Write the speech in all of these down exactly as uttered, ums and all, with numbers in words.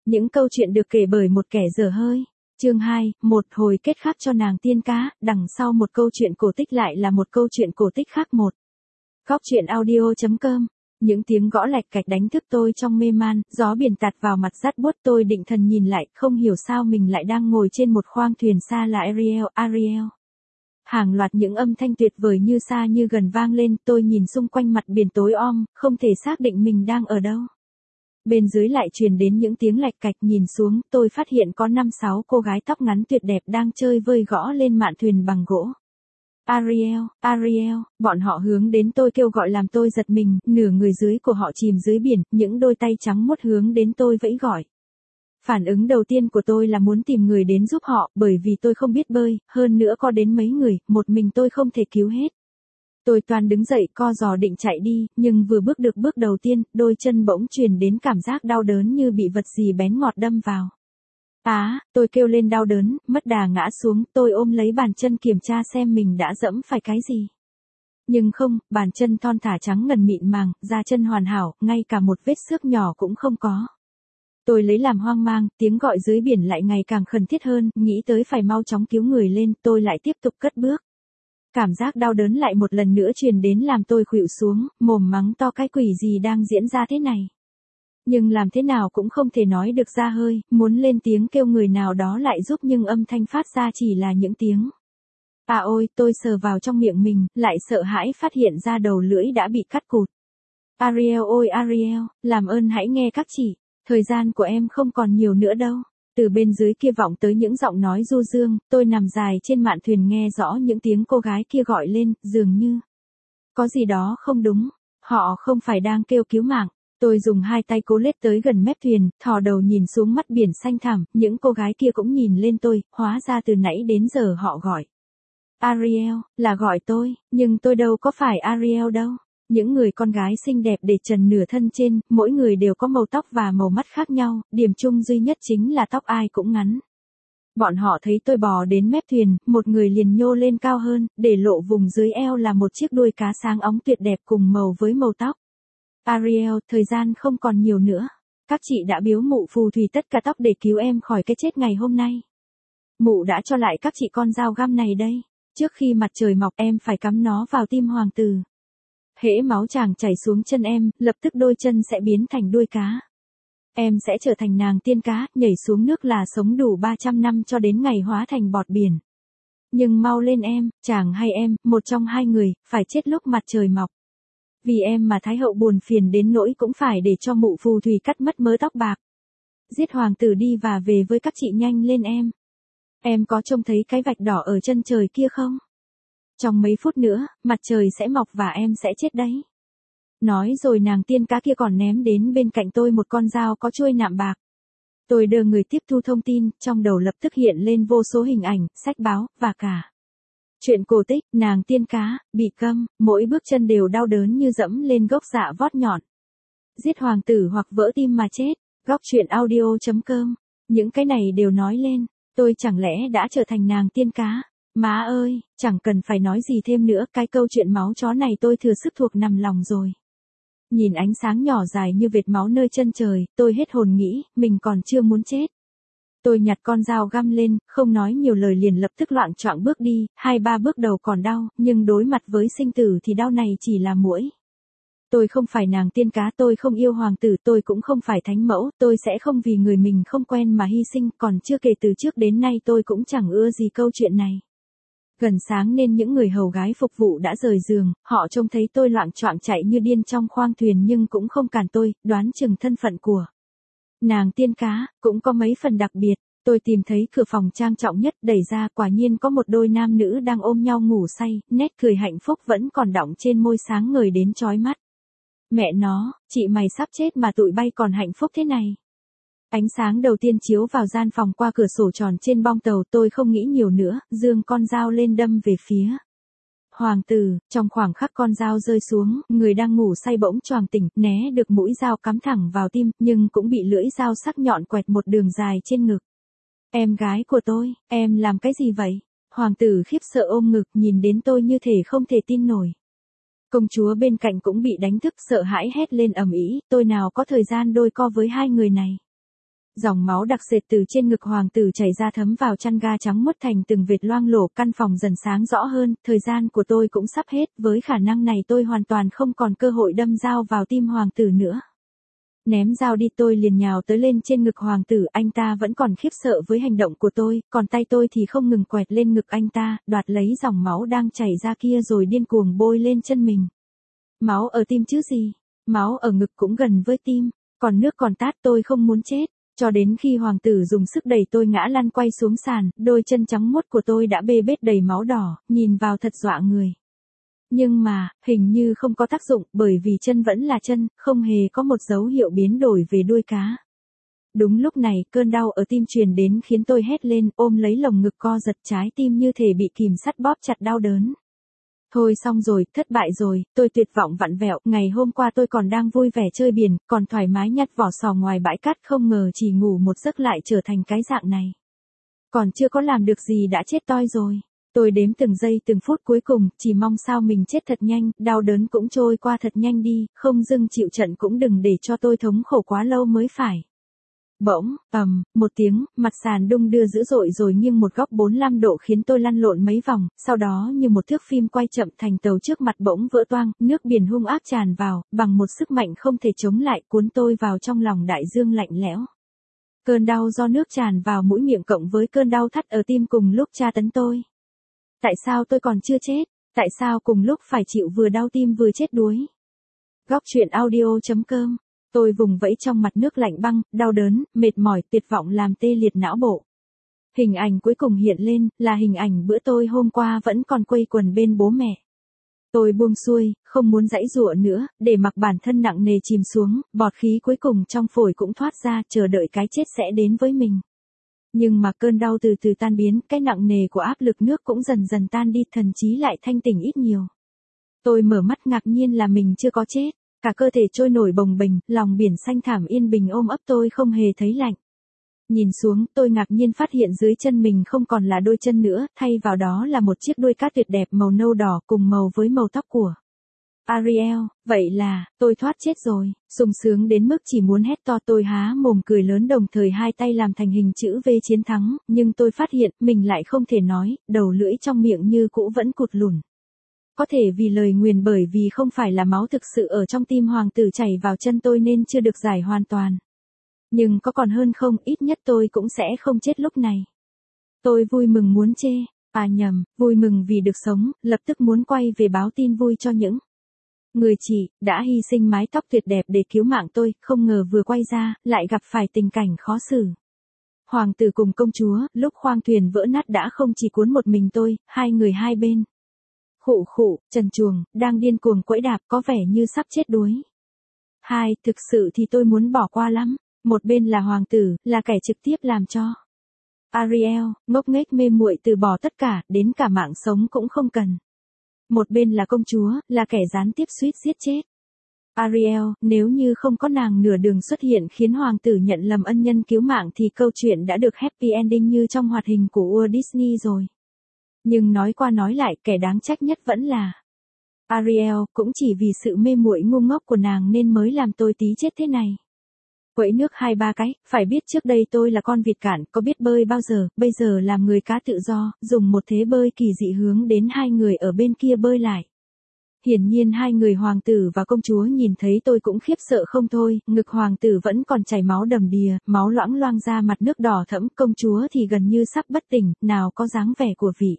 Những câu chuyện được kể bởi một kẻ dở hơi. Chương hai, một hồi kết khác cho nàng tiên cá, đằng sau một câu chuyện cổ tích lại là một câu chuyện cổ tích khác một. Góc truyện audio chấm com. Những tiếng gõ lạch cạch đánh thức tôi trong mê man, gió biển tạt vào mặt rát buốt, tôi định thần nhìn lại, không hiểu sao mình lại đang ngồi trên một khoang thuyền xa là Ariel, Ariel. Hàng loạt những âm thanh tuyệt vời như xa như gần vang lên, tôi nhìn xung quanh mặt biển tối om, không thể xác định mình đang ở đâu. Bên dưới lại truyền đến những tiếng lạch cạch, nhìn xuống, tôi phát hiện có năm sáu cô gái tóc ngắn tuyệt đẹp đang chơi vơi gõ lên mạn thuyền bằng gỗ. Ariel, Ariel, bọn họ hướng đến tôi kêu gọi làm tôi giật mình, nửa người dưới của họ chìm dưới biển, những đôi tay trắng muốt hướng đến tôi vẫy gọi. Phản ứng đầu tiên của tôi là muốn tìm người đến giúp họ, bởi vì tôi không biết bơi, hơn nữa có đến mấy người, một mình tôi không thể cứu hết. Tôi toan đứng dậy co giò định chạy đi, nhưng vừa bước được bước đầu tiên, đôi chân bỗng truyền đến cảm giác đau đớn như bị vật gì bén ngọt đâm vào. Á, à, tôi kêu lên đau đớn, mất đà ngã xuống, tôi ôm lấy bàn chân kiểm tra xem mình đã dẫm phải cái gì. Nhưng không, bàn chân thon thả trắng ngần mịn màng, da chân hoàn hảo, ngay cả một vết xước nhỏ cũng không có. Tôi lấy làm hoang mang, tiếng gọi dưới biển lại ngày càng khẩn thiết hơn, nghĩ tới phải mau chóng cứu người lên, tôi lại tiếp tục cất bước. Cảm giác đau đớn lại một lần nữa truyền đến làm tôi khuỵu xuống, mồm mắng to cái quỷ gì đang diễn ra thế này. Nhưng làm thế nào cũng không thể nói được ra hơi, muốn lên tiếng kêu người nào đó lại giúp nhưng âm thanh phát ra chỉ là những tiếng. À ôi, tôi sờ vào trong miệng mình, lại sợ hãi phát hiện ra đầu lưỡi đã bị cắt cụt. Ariel ôi Ariel, làm ơn hãy nghe các chỉ, thời gian của em không còn nhiều nữa đâu. Từ bên dưới kia vọng tới những giọng nói du dương, tôi nằm dài trên mạn thuyền nghe rõ những tiếng cô gái kia gọi lên, dường như có gì đó không đúng, họ không phải đang kêu cứu mạng. Tôi dùng hai tay cố lết tới gần mép thuyền, thò đầu nhìn xuống mắt biển xanh thẳm, những cô gái kia cũng nhìn lên tôi, hóa ra từ nãy đến giờ họ gọi. Ariel, là gọi tôi, nhưng tôi đâu có phải Ariel đâu. Những người con gái xinh đẹp để trần nửa thân trên, mỗi người đều có màu tóc và màu mắt khác nhau, điểm chung duy nhất chính là tóc ai cũng ngắn. Bọn họ thấy tôi bò đến mép thuyền, một người liền nhô lên cao hơn, để lộ vùng dưới eo là một chiếc đuôi cá sáng óng tuyệt đẹp cùng màu với màu tóc. Ariel, thời gian không còn nhiều nữa. Các chị đã biếu mụ phù thủy tất cả tóc để cứu em khỏi cái chết ngày hôm nay. Mụ đã cho lại các chị con dao găm này đây. Trước khi mặt trời mọc em phải cắm nó vào tim hoàng tử. Hễ máu chàng chảy xuống chân em, lập tức đôi chân sẽ biến thành đuôi cá. Em sẽ trở thành nàng tiên cá, nhảy xuống nước là sống đủ ba trăm năm cho đến ngày hóa thành bọt biển. Nhưng mau lên em, chàng hay em, một trong hai người, phải chết lúc mặt trời mọc. Vì em mà Thái hậu buồn phiền đến nỗi cũng phải để cho mụ phù thủy cắt mất mớ tóc bạc. Giết hoàng tử đi và về với các chị nhanh lên em. Em có trông thấy cái vạch đỏ ở chân trời kia không? Trong mấy phút nữa, mặt trời sẽ mọc và em sẽ chết đấy. Nói rồi nàng tiên cá kia còn ném đến bên cạnh tôi một con dao có chuôi nạm bạc. Tôi đờ người tiếp thu thông tin, trong đầu lập tức hiện lên vô số hình ảnh, sách báo, và cả chuyện cổ tích, nàng tiên cá, bị câm, mỗi bước chân đều đau đớn như dẫm lên gốc dạ vót nhọn. Giết hoàng tử hoặc vỡ tim mà chết, góc truyện audio chấm com. Những cái này đều nói lên, tôi chẳng lẽ đã trở thành nàng tiên cá. Má ơi, chẳng cần phải nói gì thêm nữa, cái câu chuyện máu chó này tôi thừa sức thuộc nằm lòng rồi. Nhìn ánh sáng nhỏ dài như vệt máu nơi chân trời, tôi hết hồn nghĩ, mình còn chưa muốn chết. Tôi nhặt con dao găm lên, không nói nhiều lời liền lập tức loạng choạng bước đi, hai ba bước đầu còn đau, nhưng đối mặt với sinh tử thì đau này chỉ là muỗi. Tôi không phải nàng tiên cá, tôi không yêu hoàng tử, tôi cũng không phải thánh mẫu, tôi sẽ không vì người mình không quen mà hy sinh, còn chưa kể từ trước đến nay tôi cũng chẳng ưa gì câu chuyện này. Gần sáng nên những người hầu gái phục vụ đã rời giường, họ trông thấy tôi loạng choạng chạy như điên trong khoang thuyền nhưng cũng không cản tôi, đoán chừng thân phận của nàng tiên cá cũng có mấy phần đặc biệt. Tôi tìm thấy cửa phòng trang trọng nhất, đẩy ra, quả nhiên có một đôi nam nữ đang ôm nhau ngủ say, nét cười hạnh phúc vẫn còn đọng trên môi sáng ngời đến chói mắt. Mẹ nó, chị mày sắp chết mà tụi bay còn hạnh phúc thế này. Ánh sáng đầu tiên chiếu vào gian phòng qua cửa sổ tròn trên bong tàu, tôi không nghĩ nhiều nữa, giương con dao lên đâm về phía hoàng tử. Trong khoảng khắc con dao rơi xuống, người đang ngủ say bỗng choàng tỉnh, né được mũi dao cắm thẳng vào tim, nhưng cũng bị lưỡi dao sắc nhọn quẹt một đường dài trên ngực. Em gái của tôi, em làm cái gì vậy? Hoàng tử khiếp sợ ôm ngực, nhìn đến tôi như thể không thể tin nổi. Công chúa bên cạnh cũng bị đánh thức, sợ hãi hét lên ầm ĩ, tôi nào có thời gian đôi co với hai người này. Dòng máu đặc sệt từ trên ngực hoàng tử chảy ra thấm vào chăn ga trắng muốt thành từng vệt loang lổ, căn phòng dần sáng rõ hơn, thời gian của tôi cũng sắp hết, với khả năng này tôi hoàn toàn không còn cơ hội đâm dao vào tim hoàng tử nữa. Ném dao đi, tôi liền nhào tới lên trên ngực hoàng tử, anh ta vẫn còn khiếp sợ với hành động của tôi, còn tay tôi thì không ngừng quẹt lên ngực anh ta, đoạt lấy dòng máu đang chảy ra kia rồi điên cuồng bôi lên chân mình. Máu ở tim chứ gì, máu ở ngực cũng gần với tim, còn nước còn tát, tôi không muốn chết. Cho đến khi hoàng tử dùng sức đẩy tôi ngã lăn quay xuống sàn, đôi chân trắng muốt của tôi đã bê bết đầy máu đỏ, nhìn vào thật dọa người. Nhưng mà, hình như không có tác dụng, bởi vì chân vẫn là chân, không hề có một dấu hiệu biến đổi về đuôi cá. Đúng lúc này, cơn đau ở tim truyền đến khiến tôi hét lên, ôm lấy lồng ngực co giật, trái tim như thể bị kìm sắt bóp chặt đau đớn. Thôi xong rồi, thất bại rồi, tôi tuyệt vọng vặn vẹo, ngày hôm qua tôi còn đang vui vẻ chơi biển, còn thoải mái nhặt vỏ sò ngoài bãi cát, không ngờ chỉ ngủ một giấc lại trở thành cái dạng này. Còn chưa có làm được gì đã chết toi rồi. Tôi đếm từng giây từng phút cuối cùng, chỉ mong sao mình chết thật nhanh, đau đớn cũng trôi qua thật nhanh đi, không dưng chịu trận cũng đừng để cho tôi thống khổ quá lâu mới phải. Bỗng, ầm, một tiếng, mặt sàn đung đưa dữ dội rồi nghiêng một góc bốn mươi lăm độ khiến tôi lăn lộn mấy vòng, sau đó như một thước phim quay chậm, thành tàu trước mặt bỗng vỡ toang, nước biển hung ác tràn vào, bằng một sức mạnh không thể chống lại, cuốn tôi vào trong lòng đại dương lạnh lẽo. Cơn đau do nước tràn vào mũi miệng cộng với cơn đau thắt ở tim cùng lúc tra tấn tôi. Tại sao tôi còn chưa chết? Tại sao cùng lúc phải chịu vừa đau tim vừa chết đuối? Góc truyện audio chấm com. Tôi vùng vẫy trong mặt nước lạnh băng, đau đớn, mệt mỏi, tuyệt vọng làm tê liệt não bộ. Hình ảnh cuối cùng hiện lên, là hình ảnh bữa tôi hôm qua vẫn còn quây quần bên bố mẹ. Tôi buông xuôi, không muốn giãy giụa nữa, để mặc bản thân nặng nề chìm xuống, bọt khí cuối cùng trong phổi cũng thoát ra, chờ đợi cái chết sẽ đến với mình. Nhưng mà cơn đau từ từ tan biến, cái nặng nề của áp lực nước cũng dần dần tan đi, thần trí lại thanh tỉnh ít nhiều. Tôi mở mắt ngạc nhiên là mình chưa có chết, cả cơ thể trôi nổi bồng bềnh, lòng biển xanh thẳm yên bình ôm ấp tôi không hề thấy lạnh. Nhìn xuống, tôi ngạc nhiên phát hiện dưới chân mình không còn là đôi chân nữa, thay vào đó là một chiếc đuôi cát tuyệt đẹp màu nâu đỏ cùng màu với màu tóc của Ariel. Vậy là, tôi thoát chết rồi, sung sướng đến mức chỉ muốn hét to. Tôi há mồm cười lớn, đồng thời hai tay làm thành hình chữ V chiến thắng, nhưng tôi phát hiện mình lại không thể nói, đầu lưỡi trong miệng như cũ vẫn cụt lủn. Có thể vì lời nguyền, bởi vì không phải là máu thực sự ở trong tim hoàng tử chảy vào chân tôi nên chưa được giải hoàn toàn. Nhưng có còn hơn không, ít nhất tôi cũng sẽ không chết lúc này. Tôi vui mừng muốn chê, à nhầm, vui mừng vì được sống, lập tức muốn quay về báo tin vui cho những người chị đã hy sinh mái tóc tuyệt đẹp để cứu mạng tôi, không ngờ vừa quay ra, lại gặp phải tình cảnh khó xử. Hoàng tử cùng công chúa, lúc khoang thuyền vỡ nát đã không chỉ cuốn một mình tôi, hai người hai bên. Khụ khụ, trần truồng, đang điên cuồng quẫy đạp, có vẻ như sắp chết đuối. Hai, thực sự thì tôi muốn bỏ qua lắm. Một bên là hoàng tử, là kẻ trực tiếp làm cho Ariel, ngốc nghếch mê muội từ bỏ tất cả, đến cả mạng sống cũng không cần. Một bên là công chúa, là kẻ gián tiếp suýt giết chết Ariel, nếu như không có nàng nửa đường xuất hiện khiến hoàng tử nhận lầm ân nhân cứu mạng thì câu chuyện đã được happy ending như trong hoạt hình của Walt Disney rồi. Nhưng nói qua nói lại, kẻ đáng trách nhất vẫn là Ariel, cũng chỉ vì sự mê muội ngu ngốc của nàng nên mới làm tôi tí chết thế này. Quẫy nước hai ba cái, phải biết trước đây tôi là con vịt cạn, có biết bơi bao giờ, bây giờ làm người cá tự do, dùng một thế bơi kỳ dị hướng đến hai người ở bên kia bơi lại. Hiển nhiên hai người hoàng tử và công chúa nhìn thấy tôi cũng khiếp sợ không thôi, ngực hoàng tử vẫn còn chảy máu đầm đìa, máu loãng loang ra, mặt nước đỏ thẫm, công chúa thì gần như sắp bất tỉnh, nào có dáng vẻ của vị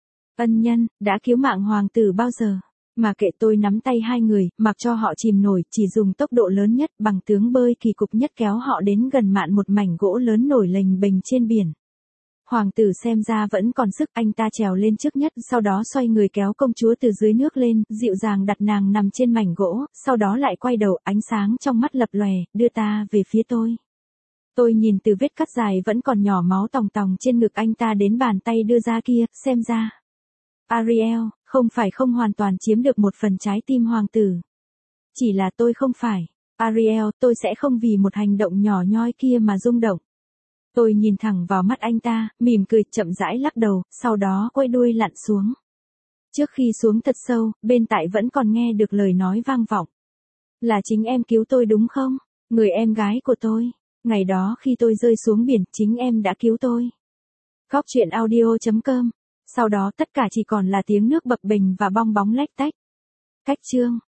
ân nhân đã cứu mạng hoàng tử bao giờ. Mà kệ, tôi nắm tay hai người, mặc cho họ chìm nổi, chỉ dùng tốc độ lớn nhất, bằng tướng bơi kỳ cục nhất kéo họ đến gần mạn một mảnh gỗ lớn nổi lềnh bềnh trên biển. Hoàng tử xem ra vẫn còn sức, anh ta trèo lên trước nhất, sau đó xoay người kéo công chúa từ dưới nước lên, dịu dàng đặt nàng nằm trên mảnh gỗ, sau đó lại quay đầu, ánh sáng trong mắt lập lòe, đưa ta về phía tôi. Tôi nhìn từ vết cắt dài vẫn còn nhỏ máu tòng tòng trên ngực anh ta đến bàn tay đưa ra kia, xem ra Ariel, không phải không hoàn toàn chiếm được một phần trái tim hoàng tử. Chỉ là tôi không phải Ariel, tôi sẽ không vì một hành động nhỏ nhoi kia mà rung động. Tôi nhìn thẳng vào mắt anh ta, mỉm cười, chậm rãi lắc đầu, sau đó quay đuôi lặn xuống. Trước khi xuống thật sâu, bên tại vẫn còn nghe được lời nói vang vọng. Là chính em cứu tôi đúng không? Người em gái của tôi. Ngày đó khi tôi rơi xuống biển, chính em đã cứu tôi. Khóc chuyện audio chấm com. Sau đó tất cả chỉ còn là tiếng nước bập bềnh và bong bóng lách tách. Cách chương